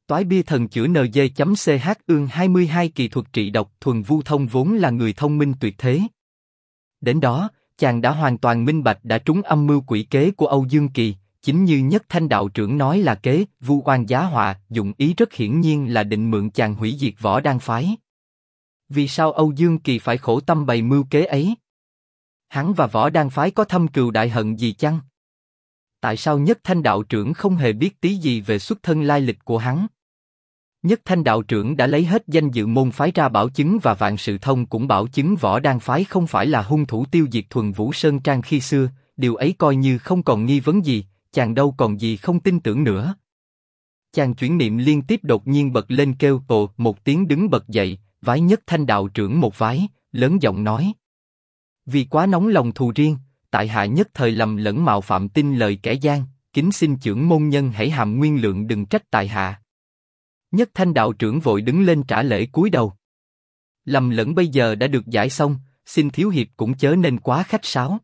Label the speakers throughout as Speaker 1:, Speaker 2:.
Speaker 1: Toái bia thần chữa NG.ch ương 22 kỳ thuật trị độc. Thuần Vu Thông vốn là người thông minh tuyệt thế. Đến đó, chàng đã hoàn toàn minh bạch đã trúng âm mưu quỷ kế của Âu Dương Kỳ, chính như Nhất Thanh đạo trưởng nói là kế, vu oan giá họa, dụng ý rất hiển nhiên là định mượn chàng hủy diệt Võ Đan phái. Vì sao Âu Dương Kỳ phải khổ tâm bày mưu kế ấy? Hắn và Võ Đan phái có thâm cừu đại hận gì chăng? Tại sao Nhất Thanh đạo trưởng không hề biết tí gì về xuất thân lai lịch của hắn? Nhất Thanh đạo trưởng đã lấy hết danh dự môn phái ra bảo chứng và Vạn Sự Thông cũng bảo chứng Võ Đan phái không phải là hung thủ tiêu diệt Thuần Vũ Sơn Trang khi xưa, điều ấy coi như không còn nghi vấn gì, chàng đâu còn gì không tin tưởng nữa. Chàng chuyển niệm liên tiếp đột nhiên bật lên kêu ồ một tiếng đứng bật dậy, vái Nhất Thanh đạo trưởng một vái, lớn giọng nói: vì quá nóng lòng thù riêng, tại hạ nhất thời lầm lẫn mạo phạm tin lời kẻ gian, kính xin chưởng môn nhân hãy hàm nguyên lượng đừng trách tại hạ. Nhất Thanh đạo trưởng vội đứng lên trả lễ cúi đầu. Lầm lẫn bây giờ đã được giải xong, xin thiếu hiệp cũng chớ nên quá khách sáo.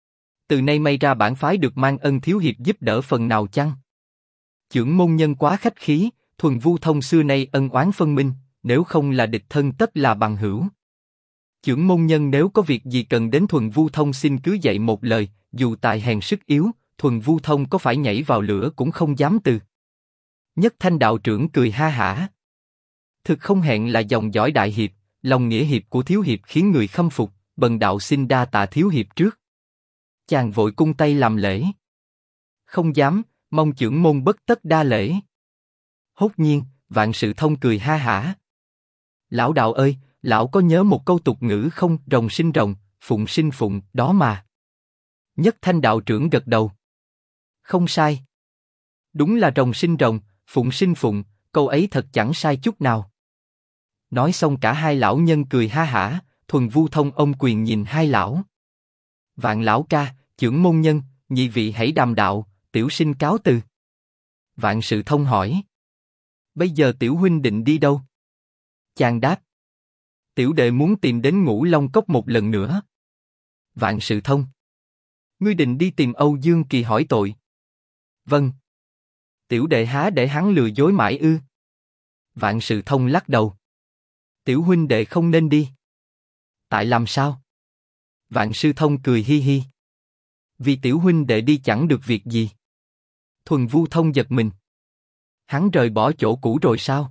Speaker 1: Từ nay may ra bản phái được mang ân thiếu hiệp giúp đỡ phần nào chăng? Chưởng môn nhân quá khách khí, Thuần Vu Thông xưa nay ân oán phân minh, nếu không là địch thân tất là bằng hữu. Chưởng môn nhân nếu có việc gì cần đến Thuần Vu Thông xin cứ dạy một lời, dù tài hèn sức yếu, Thuần Vu Thông có phải nhảy vào lửa cũng không dám từ. Nhất Thanh đạo trưởng cười ha hả. Thực không hẹn là dòng dõi đại hiệp, lòng nghĩa hiệp của thiếu hiệp khiến người khâm phục, bần đạo xin đa tạ thiếu hiệp trước. Chàng vội cung tay làm lễ. Không dám, mong chưởng môn bất tất đa lễ. Hốt nhiên, Vạn Sự Thông cười ha hả. Lão đạo ơi, lão có nhớ một câu tục ngữ không? Rồng sinh rồng, phụng sinh phụng, đó mà. Nhất Thanh đạo trưởng gật đầu. Không sai. Đúng là rồng sinh rồng, phụng sinh phụng, câu ấy thật chẳng sai chút nào. Nói xong cả hai lão nhân cười ha hả, Thuần Vu Thông ôm quyền nhìn hai lão. Vạn lão ca, chưởng môn nhân, nhị vị hãy đàm đạo, tiểu sinh cáo từ. Vạn Sự Thông hỏi. Bây giờ tiểu huynh định đi đâu? Chàng đáp. Tiểu đệ muốn tìm đến Ngũ Long Cốc một lần nữa. Vạn Sự Thông. Ngươi định đi tìm Âu Dương Kỳ hỏi tội? Vâng. Tiểu đệ há để hắn lừa dối mãi ư? Vạn Sự Thông lắc đầu. Tiểu huynh đệ không nên đi. Tại làm sao? Vạn Sự Thông cười hi hi. Vì tiểu huynh đệ đi chẳng được việc gì. Thuần Vu Thông giật mình. Hắn rời bỏ chỗ cũ rồi sao?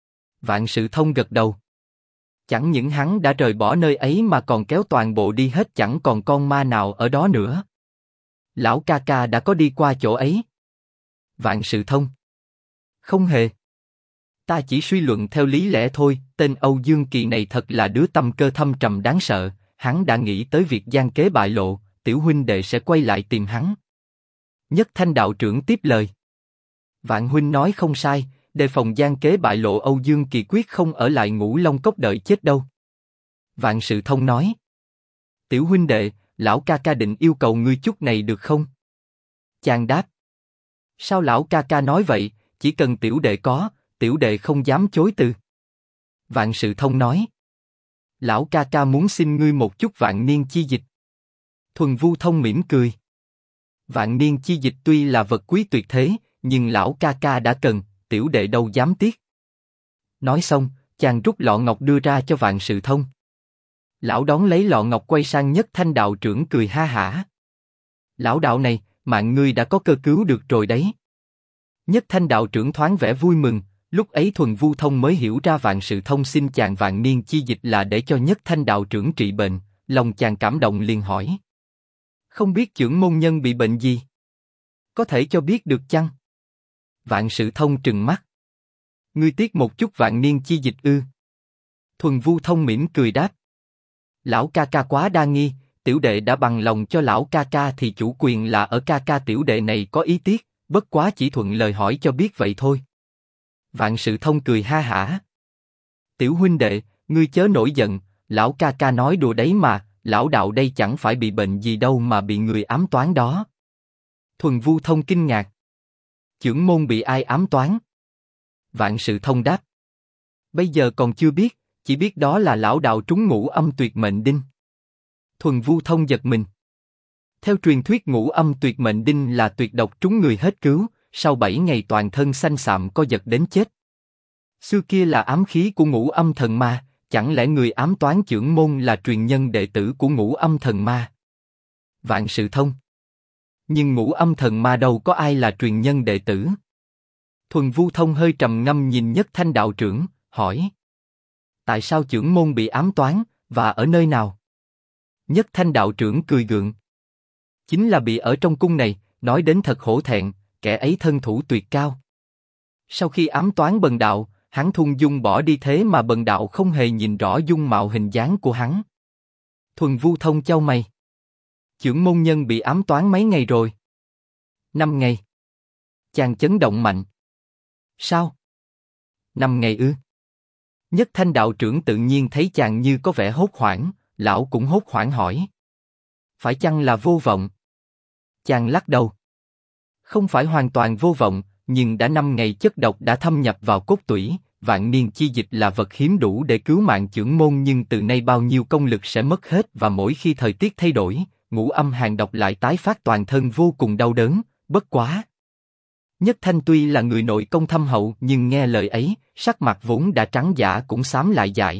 Speaker 1: Vạn Sự Thông gật đầu. Chẳng những hắn đã rời bỏ nơi ấy mà còn kéo toàn bộ đi hết, chẳng còn con ma nào ở đó nữa. Lão ca ca đã có đi qua chỗ ấy. Vạn Sự Thông. Không hề. Ta chỉ suy luận theo lý lẽ thôi, tên Âu Dương Kỳ này thật là đứa tâm cơ thâm trầm đáng sợ, hắn đã nghĩ tới việc gian kế bại lộ, tiểu huynh đệ sẽ quay lại tìm hắn. Nhất Thanh đạo trưởng tiếp lời. Vạn huynh nói không sai, đề phòng gian kế bại lộ Âu Dương Kỳ quyết không ở lại Ngũ Long Cốc đợi chết đâu. Vạn Sự Thông nói. Tiểu huynh đệ, lão ca ca định yêu cầu ngươi chút này được không? Chàng đáp. Sao lão ca ca nói vậy, chỉ cần tiểu đệ có, tiểu đệ không dám chối từ. Vạn Sự Thông nói. Lão ca ca muốn xin ngươi một chút vạn niên chi dịch. Thuần Vu Thông mỉm cười. Vạn niên chi dịch tuy là vật quý tuyệt thế, nhưng lão ca ca đã cần, tiểu đệ đâu dám tiếc. Nói xong, chàng rút lọ ngọc đưa ra cho Vạn Sự Thông. Lão đón lấy lọ ngọc quay sang Nhất Thanh đạo trưởng cười ha hả. Lão đạo này, mạng ngươi đã có cơ cứu được rồi đấy. Nhất Thanh đạo trưởng thoáng vẻ vui mừng, lúc ấy Thuần Vu Thông mới hiểu ra Vạn Sự Thông xin chàng vạn niên chi dịch là để cho Nhất Thanh đạo trưởng trị bệnh, lòng chàng cảm động liền hỏi. Không biết chưởng môn nhân bị bệnh gì? Có thể cho biết được chăng? Vạn Sự Thông trừng mắt. Ngươi tiếc một chút vạn niên chi dịch ư? Thuần Vu Thông mỉm cười đáp. Lão ca ca quá đa nghi, tiểu đệ đã bằng lòng cho lão ca ca thì chủ quyền là ở ca ca tiểu đệ này có ý tiếc, bất quá chỉ thuận lời hỏi cho biết vậy thôi. Vạn Sự Thông cười ha hả. Tiểu huynh đệ, ngươi chớ nổi giận, lão ca ca nói đùa đấy mà, lão đạo đây chẳng phải bị bệnh gì đâu mà bị người ám toán đó. Thuần Vu Thông kinh ngạc. Chưởng môn bị ai ám toán? Vạn Sự Thông đáp. Bây giờ còn chưa biết, chỉ biết đó là lão đạo trúng ngũ âm tuyệt mệnh đinh. Thuần Vu Thông giật mình. Theo truyền thuyết ngũ âm tuyệt mệnh đinh là tuyệt độc trúng người hết cứu, sau 7 ngày toàn thân xanh xạm co giật đến chết. Xưa kia là ám khí của Ngũ Âm Thần Ma, chẳng lẽ người ám toán chưởng môn là truyền nhân đệ tử của Ngũ Âm Thần Ma? Vạn Sự Thông. Nhưng Ngũ Âm Thần Ma đâu có ai là truyền nhân đệ tử. Thuần Vu Thông hơi trầm ngâm nhìn Nhất Thanh đạo trưởng, hỏi. Tại sao chưởng môn bị ám toán, và ở nơi nào? Nhất Thanh đạo trưởng cười gượng. Chính là bị ở trong cung này, nói đến thật hổ thẹn, kẻ ấy thân thủ tuyệt cao. Sau khi ám toán Bần đạo, hắn thung dung bỏ đi thế mà Bần đạo không hề nhìn rõ dung mạo hình dáng của hắn. Thuần Vu Thông chau mày. Chưởng môn nhân bị ám toán mấy ngày rồi? 5 ngày. Chàng chấn động mạnh. Sao? 5 ngày ư? Nhất Thanh đạo trưởng tự nhiên thấy chàng như có vẻ hốt hoảng, lão cũng hốt hoảng hỏi. Phải chăng là vô vọng? Chàng lắc đầu. Không phải hoàn toàn vô vọng, nhưng đã 5 ngày chất độc đã thâm nhập vào cốt tủy, vạn niên chi dịch là vật hiếm đủ để cứu mạng chưởng môn, nhưng từ nay bao nhiêu công lực sẽ mất hết, và mỗi khi thời tiết thay đổi, Ngũ Âm Hàn độc lại tái phát, toàn thân vô cùng đau đớn. Bất quá, Nhất Thanh tuy là người nội công thâm hậu, nhưng nghe lời ấy, sắc mặt vốn đã trắng giả cũng xám lại dại.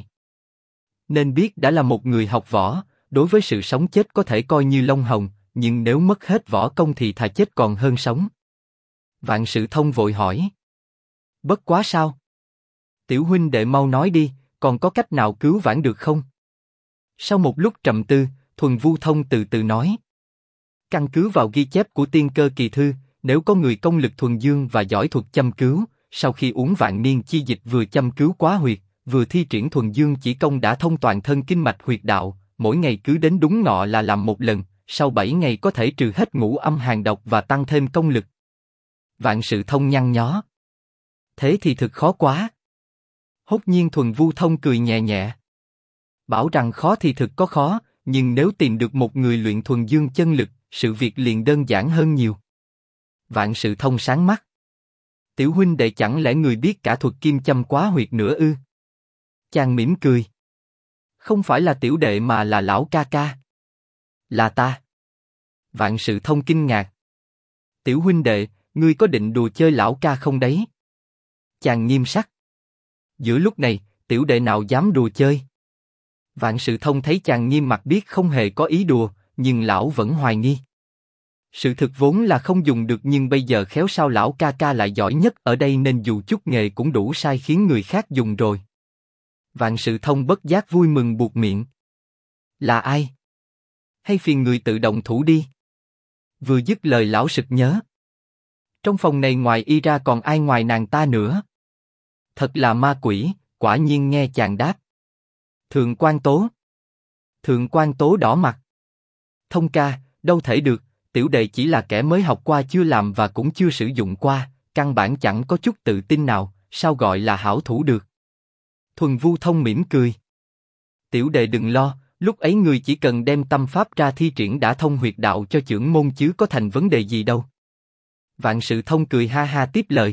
Speaker 1: Nên biết đã là một người học võ, đối với sự sống chết có thể coi như lông hồng, nhưng nếu mất hết võ công thì thà chết còn hơn sống. Vạn Sự Thông vội hỏi. Bất quá sao? Tiểu huynh đệ mau nói đi, còn có cách nào cứu vãn được không? Sau một lúc trầm tư, Thuần Vu Thông từ từ nói. Căn cứ vào ghi chép của Tiên Cơ Kỳ Thư, nếu có người công lực thuần dương và giỏi thuật châm cứu, sau khi uống vạn niên chi dịch vừa châm cứu quá huyệt, vừa thi triển thuần dương chỉ công đã thông toàn thân kinh mạch huyệt đạo, mỗi ngày cứ đến đúng ngọ là làm một lần, sau 7 ngày có thể trừ hết Ngũ Âm Hàn độc và tăng thêm công lực. Vạn Sự Thông nhăn nhó. Thế thì thực khó quá. Hốt nhiên Thuần Vu Thông cười nhẹ nhẹ. Bảo rằng khó thì thực có khó, nhưng nếu tìm được một người luyện thuần dương chân lực, sự việc liền đơn giản hơn nhiều. Vạn Sự Thông sáng mắt. Tiểu huynh đệ chẳng lẽ người biết cả thuật kim châm quá huyệt nữa ư? Chàng mỉm cười. Không phải là tiểu đệ mà là lão ca ca. Là ta. Vạn Sự Thông kinh ngạc. Tiểu huynh đệ, ngươi có định đùa chơi lão ca không đấy? Chàng nghiêm sắc. Giữa lúc này, tiểu đệ nào dám đùa chơi? Vạn Sự Thông thấy chàng nghiêm mặt biết không hề có ý đùa, nhưng lão vẫn hoài nghi. Sự thực vốn là không dùng được, nhưng bây giờ khéo sao lão ca ca lại giỏi nhất ở đây nên dù chút nghề cũng đủ sai khiến người khác dùng rồi. Vạn Sự Thông bất giác vui mừng buột miệng. Là ai? Hay phiền người tự động thủ đi? Vừa dứt lời lão sực nhớ. Trong phòng này ngoài y ra còn ai ngoài nàng ta nữa? Thật là ma quỷ, quả nhiên nghe chàng đáp. Thượng quan Tố. Thượng quan Tố đỏ mặt. Thông ca, đâu thể được, tiểu đệ chỉ là kẻ mới học qua chưa làm và cũng chưa sử dụng qua, căn bản chẳng có chút tự tin nào, sao gọi là hảo thủ được? Thuần Vu Thông mỉm cười. Tiểu đệ đừng lo, lúc ấy người chỉ cần đem tâm pháp ra thi triển đã thông huyệt đạo cho chưởng môn chứ có thành vấn đề gì đâu. Vạn Sự Thông cười ha ha tiếp lời.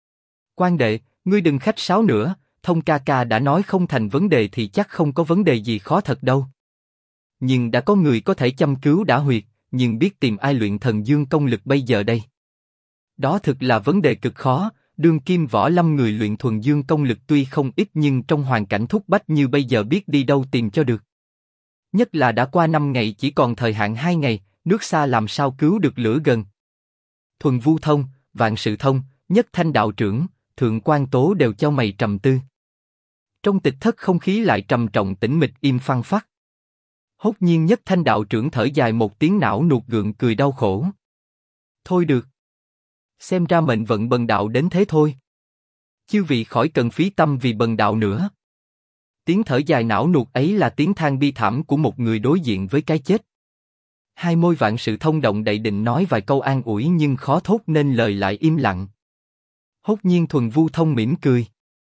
Speaker 1: Quan đệ, ngươi đừng khách sáo nữa, Thông ca ca đã nói không thành vấn đề thì chắc không có vấn đề gì khó thật đâu. Nhưng đã có người có thể châm cứu đã huyệt, nhưng biết tìm ai luyện thần dương công lực bây giờ đây? Đó thực là vấn đề cực khó, đương kim võ lâm người luyện thuần dương công lực tuy không ít nhưng trong hoàn cảnh thúc bách như bây giờ biết đi đâu tìm cho được. Nhất là đã qua 5 ngày chỉ còn thời hạn 2 ngày, nước xa làm sao cứu được lửa gần. Thuần Vu Thông, Vạn Sự Thông, Nhất Thanh đạo trưởng, Thượng quan Tố đều chau mày trầm tư. Trong tịch thất không khí lại trầm trọng tĩnh mịch im phăng phắc. Hốt nhiên Nhất Thanh đạo trưởng thở dài một tiếng não nuột gượng cười đau khổ. Thôi được. Xem ra mệnh vận Bần đạo đến thế thôi. Chư vị khỏi cần phí tâm vì Bần đạo nữa. Tiếng thở dài não nuột ấy là tiếng than bi thảm của một người đối diện với cái chết. Hai môi Vạn Sự Thông động đậy định nói vài câu an ủi nhưng khó thốt nên lời lại im lặng. Hốt nhiên Thuần Vu Thông mỉm cười.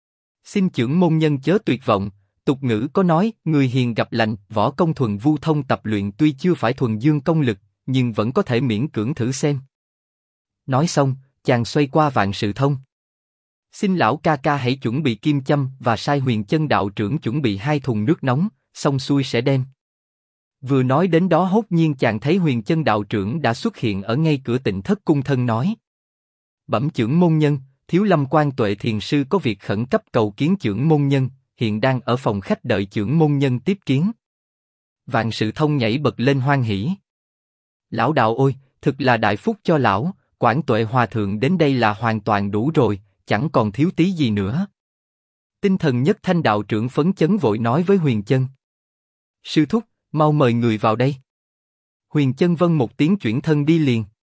Speaker 1: Xin chưởng môn nhân chớ tuyệt vọng, tục ngữ có nói, người hiền gặp lành, võ công Thuần Vu Thông tập luyện tuy chưa phải thuần dương công lực, nhưng vẫn có thể miễn cưỡng thử xem. Nói xong, chàng xoay qua Vạn Sự Thông. Xin lão ca ca hãy chuẩn bị kim châm và sai Huyền Chân đạo trưởng chuẩn bị 2 thùng nước nóng, xong xuôi sẽ đem. Vừa nói đến đó hốt nhiên chàng thấy Huyền Chân đạo trưởng đã xuất hiện ở ngay cửa Tịnh Thất cung thân nói. Bẩm chưởng môn nhân, Thiếu Lâm Quan Tuệ Thiền Sư có việc khẩn cấp cầu kiến chưởng môn nhân, hiện đang ở phòng khách đợi chưởng môn nhân tiếp kiến. Vạn Sự Thông nhảy bật lên hoan hỉ. Lão đạo ôi, thực là đại phúc cho lão, Quảng Tuệ Hòa Thượng đến đây là hoàn toàn đủ rồi, chẳng còn thiếu tí gì nữa. Tinh thần nhất thanh đạo trưởng phấn chấn vội nói với Huyền Chân. Sư thúc, mau mời người vào đây. Huyền Chân vâng một tiếng chuyển thân đi liền.